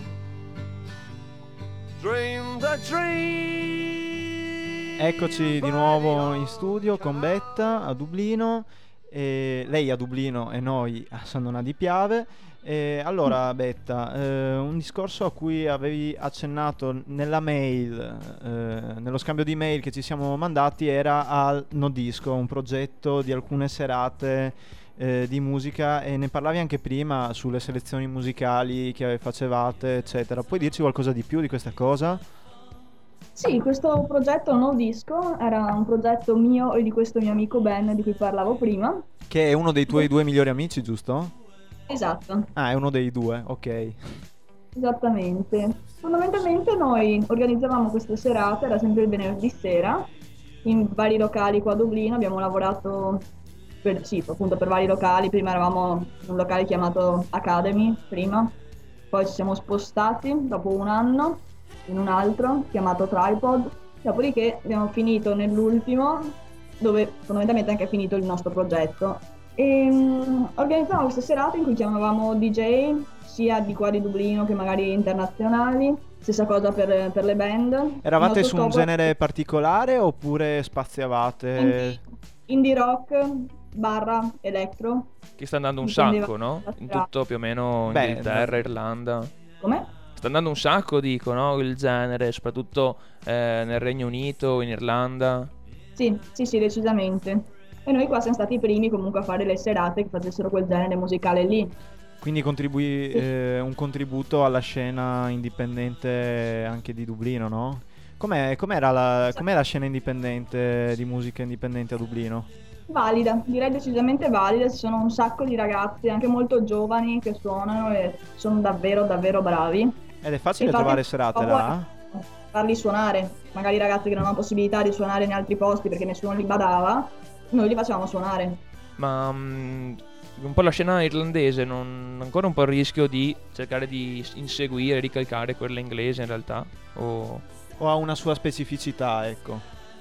Dreamed a dream. Eccoci di nuovo in studio con Betta a Dublino, e lei a Dublino e noi a San Donà di Piave. E allora Betta, eh, un discorso a cui avevi accennato nella mail, eh, nello scambio di mail che ci siamo mandati, era al No Disco, un progetto di alcune serate eh, di musica, e ne parlavi anche prima sulle selezioni musicali che facevate eccetera. Puoi dirci qualcosa di più di questa cosa? Sì, questo progetto No Disco era un progetto mio e di questo mio amico Ben di cui parlavo prima. Che è uno dei tuoi due migliori amici, giusto? Esatto, Ah, è uno dei due, ok. esattamente. Fondamentalmente noi organizzavamo queste serate, era sempre il venerdì sera, in vari locali qua a Dublino. Abbiamo lavorato per, sì, appunto per vari locali. Prima eravamo in un locale chiamato Academy, prima, poi ci siamo spostati dopo un anno in un altro chiamato Tripod, dopodiché abbiamo finito nell'ultimo, dove fondamentalmente è anche finito il nostro progetto. E um, organizzavamo queste serate in cui chiamavamo D J sia di qua di Dublino che magari internazionali, stessa cosa per, per le band. Eravate Il su nostro un scopo- genere particolare oppure spaziavate? Anche- indie rock barra electro. Che sta andando un Dipendeva sacco, no? dalla In serata. tutto più o meno Beh, Inghilterra, no. Irlanda. Come? Sta andando un sacco, dico, no? Il genere, soprattutto eh, nel Regno Unito, in Irlanda. Sì, sì, sì, decisamente. E noi qua siamo stati i primi comunque a fare le serate che facessero quel genere musicale lì. Quindi contribui Sì. eh, un contributo alla scena indipendente anche di Dublino, no? Com'è, com'era la, com'è la scena indipendente di musica indipendente a Dublino? Valida, direi decisamente valida, ci sono un sacco di ragazzi, anche molto giovani, che suonano e sono davvero, davvero bravi. Ed è facile Infatti, trovare serate proprio là? farli suonare, magari ragazzi che non hanno possibilità di suonare in altri posti perché nessuno li badava, noi li facevamo suonare. Ma mm, un po' la scena irlandese, non ancora un po' il rischio di cercare di s- inseguire, ricalcare quella inglese in realtà? O... O ha una sua specificità, ecco?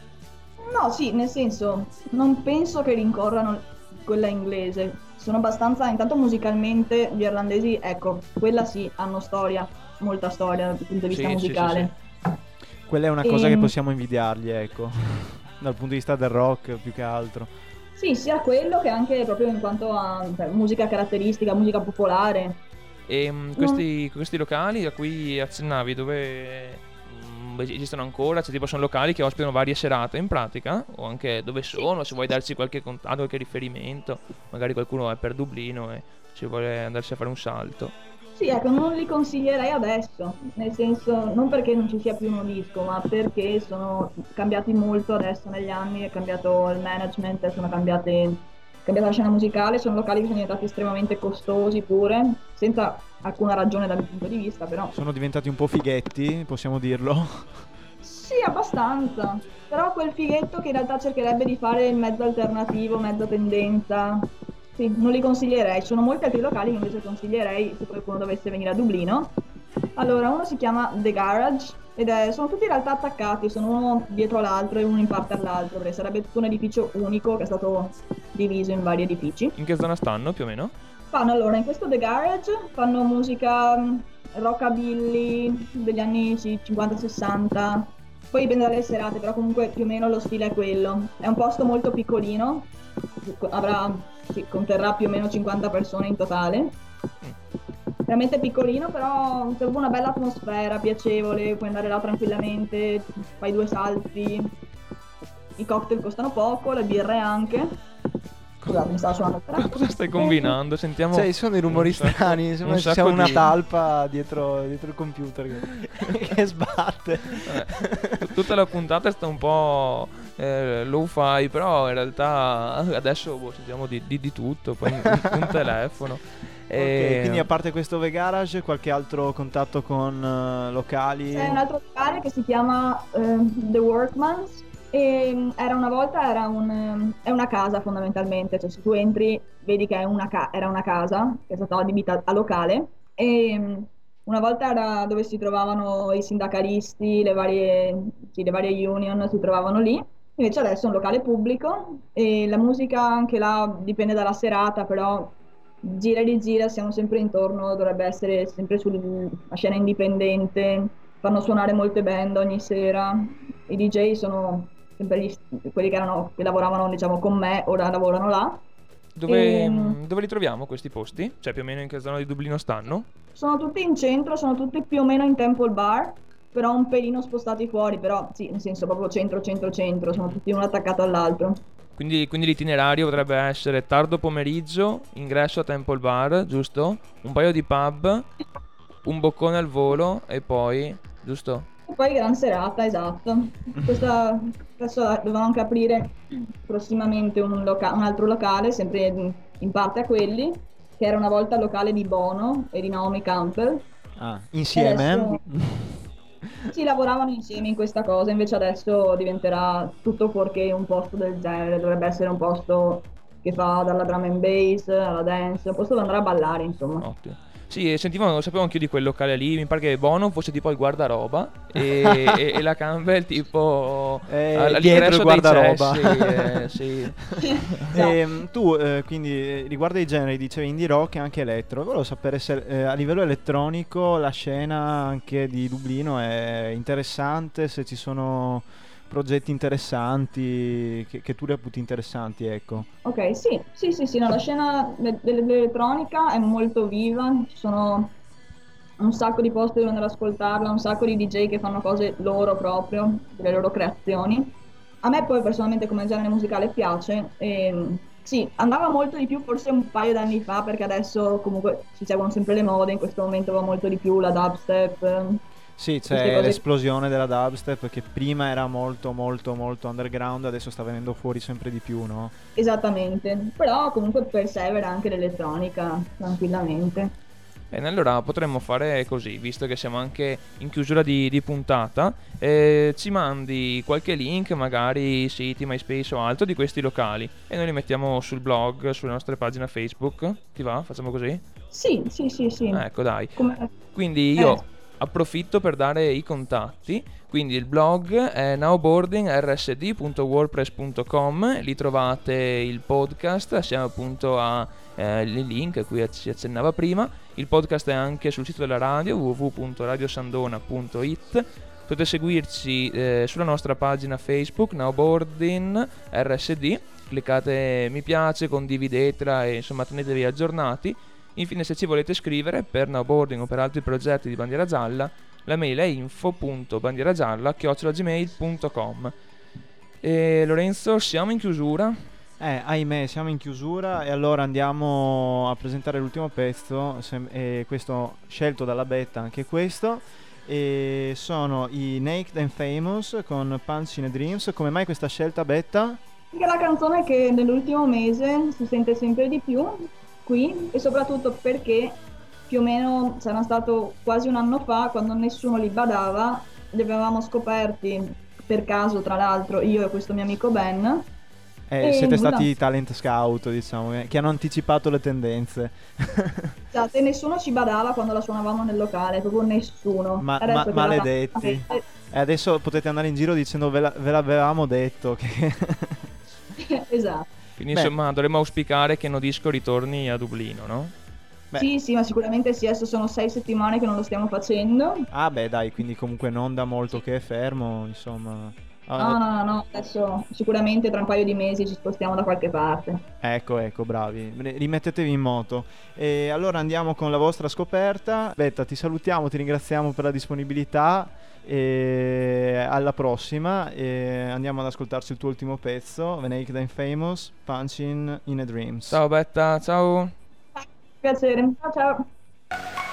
No, sì, nel senso, non penso che rincorrano quella inglese. Sono abbastanza, intanto musicalmente gli irlandesi, ecco, quella sì, hanno storia, molta storia dal punto di vista Sì, sì, musicale. sì, Quella è una cosa che Ehm. possiamo invidiargli, ecco. Dal punto di vista del rock, più che altro. Sì, sia quello che anche proprio in quanto a cioè, musica caratteristica, musica popolare. E mm, questi, questi locali a cui accennavi, dove mm, esistono ancora, cioè tipo sono locali che ospitano varie serate in pratica, o anche dove sono, se vuoi darci qualche contatto, qualche riferimento, magari qualcuno è per Dublino e ci vuole andarsi a fare un salto. Sì, ecco, non li consiglierei adesso, nel senso, non perché non ci sia più uno disco, ma perché sono cambiati molto adesso negli anni, è cambiato il management, sono cambiate, è cambiata la scena musicale, sono locali che sono diventati estremamente costosi pure, senza alcuna ragione dal mio punto di vista, però Sono diventati un po' fighetti, possiamo dirlo. sì, abbastanza. Però quel fighetto che in realtà cercherebbe di fare il mezzo alternativo, mezzo tendenza. Sì, non li consiglierei. Ci sono molti altri locali che invece consiglierei se qualcuno dovesse venire a Dublino. Allora, uno si chiama The Garage ed è, sono tutti in realtà attaccati, sono uno dietro l'altro e uno in parte all'altro, perché sarebbe tutto un edificio unico che è stato diviso in vari edifici. In che zona stanno più o meno? Fanno allora in questo The Garage fanno musica mh, rockabilly degli anni sì, cinquanta sessanta, poi dipende dalle serate, però comunque più o meno lo stile è quello. È un posto molto piccolino, avrà, sì, conterrà più o meno cinquanta persone in totale. Veramente piccolino, però c'è una bella atmosfera, piacevole, puoi andare là tranquillamente, fai due salti, i cocktail costano poco, le birre anche. Scusate, mi stava suonando il telefono. Cosa stai combinando? Sentiamo. Cioè, ci sono dei rumori un sacco- strani, sembra un che ci sia sacco una di- talpa dietro, dietro il computer che, che sbatte. Eh, tutta la puntata sta un po' eh, low-fi, però in realtà adesso boh, sentiamo di, di- di tutto, poi un, un telefono. E- Ok, quindi a parte questo V-Garage, qualche altro contatto con eh, locali? C'è un altro locale che si chiama eh, The Workmans e mm, era una volta era un, ehm, è una casa fondamentalmente, cioè se tu entri vedi che è una ca- era una casa che è stata adibita a locale e mm, una volta era dove si trovavano i sindacalisti, le varie, sì, le varie union si trovavano lì. Invece adesso è un locale pubblico e la musica anche là dipende dalla serata, però gira e rigira, siamo sempre intorno, dovrebbe essere sempre sulla scena indipendente, fanno suonare molte band ogni sera, i D J sono sempre gli- quelli che, erano, che lavoravano diciamo con me, ora lavorano là. Dove, Ehm. dove li troviamo questi posti? Cioè più o meno in che zona di Dublino stanno? Sono tutti in centro, sono tutti più o meno in Temple Bar, però un pelino spostati fuori, però sì, nel senso proprio centro, centro, centro, sono tutti uno attaccato all'altro. Quindi, quindi l'itinerario potrebbe essere tardo pomeriggio, ingresso a Temple Bar, giusto? Un paio di pub, un boccone al volo e poi, giusto? E poi gran serata, esatto. Questa, adesso dovevano anche aprire prossimamente un, loca- un altro locale, sempre in, in parte a quelli, che era una volta il locale di Bono e di Naomi Campbell. Ah, insieme? Adesso- Si lavoravano insieme in questa cosa, invece adesso diventerà tutto fuorché un posto del genere, dovrebbe essere un posto che fa dalla drum and bass alla dance, un posto dove andare a ballare, insomma. Ottimo. Sì, e sentivo, sapevo anch'io di quel locale lì. Mi pare che Bono fosse tipo il guardaroba e, e, e la Campbell tipo Eh, all- dietro il all'ingresso dei guardaroba. cessi, eh, sì. Esatto. Ehm, tu, eh, quindi, eh, riguardo ai generi, dicevi indie rock e anche elettro. Volevo sapere se eh, a livello elettronico la scena anche di Dublino è interessante, se ci sono progetti interessanti che, che tu reputi interessanti, ecco. Ok, sì, sì, sì, sì, no, la scena de- dell'elettronica è molto viva, ci sono un sacco di posti dove andare ad ascoltarla, un sacco di D J che fanno cose loro proprio, delle loro creazioni. A me poi personalmente come genere musicale piace, e, sì, andava molto di più forse un paio d'anni fa, perché adesso comunque si seguono sempre le mode, in questo momento va molto di più la dubstep. ehm, Sì, queste c'è cose. l'esplosione della dubstep che prima era molto molto molto underground, adesso sta venendo fuori sempre di più, no? Esattamente, però comunque persevera anche l'elettronica tranquillamente. Bene, allora potremmo fare così, visto che siamo anche in chiusura di, di puntata, eh, ci mandi qualche link, magari siti, MySpace o altro di questi locali, e noi li mettiamo sul blog, sulle nostre pagine Facebook. Ti va? Facciamo così? Sì, sì, sì, sì. Ecco, dai. Come- Quindi io Eh. approfitto per dare i contatti. Quindi il blog è nowboarding r s d punto wordpress punto com, lì trovate il podcast assieme appunto a eh, il link a cui si accennava prima. Il podcast è anche sul sito della radio w w w punto radiosandona punto i t. Potete seguirci eh, sulla nostra pagina Facebook Nowboarding R S D, cliccate mi piace, condividetela e insomma tenetevi aggiornati. Infine, se ci volete scrivere per Nowboarding o per altri progetti di Bandiera Gialla, la mail è info punto bandieragialla chiocciola gmail punto com. E Lorenzo, siamo in chiusura. Eh, ahimè, siamo in chiusura e allora andiamo a presentare l'ultimo pezzo, sem- e questo scelto dalla Betta, anche questo, e sono i Naked and Famous con Punch in a Dreams. Come mai questa scelta, Betta? Che è la canzone che nell'ultimo mese si sente sempre di più qui, e soprattutto perché più o meno sarà stato quasi un anno fa, quando nessuno li badava, li avevamo scoperti per caso, tra l'altro, io e questo mio amico Ben. Eh, E siete nulla. stati i talent scout, diciamo, eh, che hanno anticipato le tendenze. Esatto, e nessuno ci badava quando la suonavamo nel locale, proprio nessuno. Ma- Adesso ma- che la maledetti. canzone- E adesso potete andare in giro dicendo ve, la- ve l'avevamo detto che... Esatto. Quindi Beh. insomma dovremmo auspicare che No Disco ritorni a Dublino, no? Beh. Sì, sì, ma sicuramente sì, adesso sono sei settimane che non lo stiamo facendo. Ah beh dai, quindi comunque non da molto che è fermo, insomma. Ah, No, no, no, no, adesso sicuramente tra un paio di mesi ci spostiamo da qualche parte. Ecco, ecco, bravi. Rimettetevi in moto. E allora andiamo con la vostra scoperta. Betta, ti salutiamo, ti ringraziamo per la disponibilità. E alla prossima. E andiamo ad ascoltarci il tuo ultimo pezzo, The Naked and Famous, Punching in a Dreams. Ciao Betta, ciao. Piacere, ciao ciao.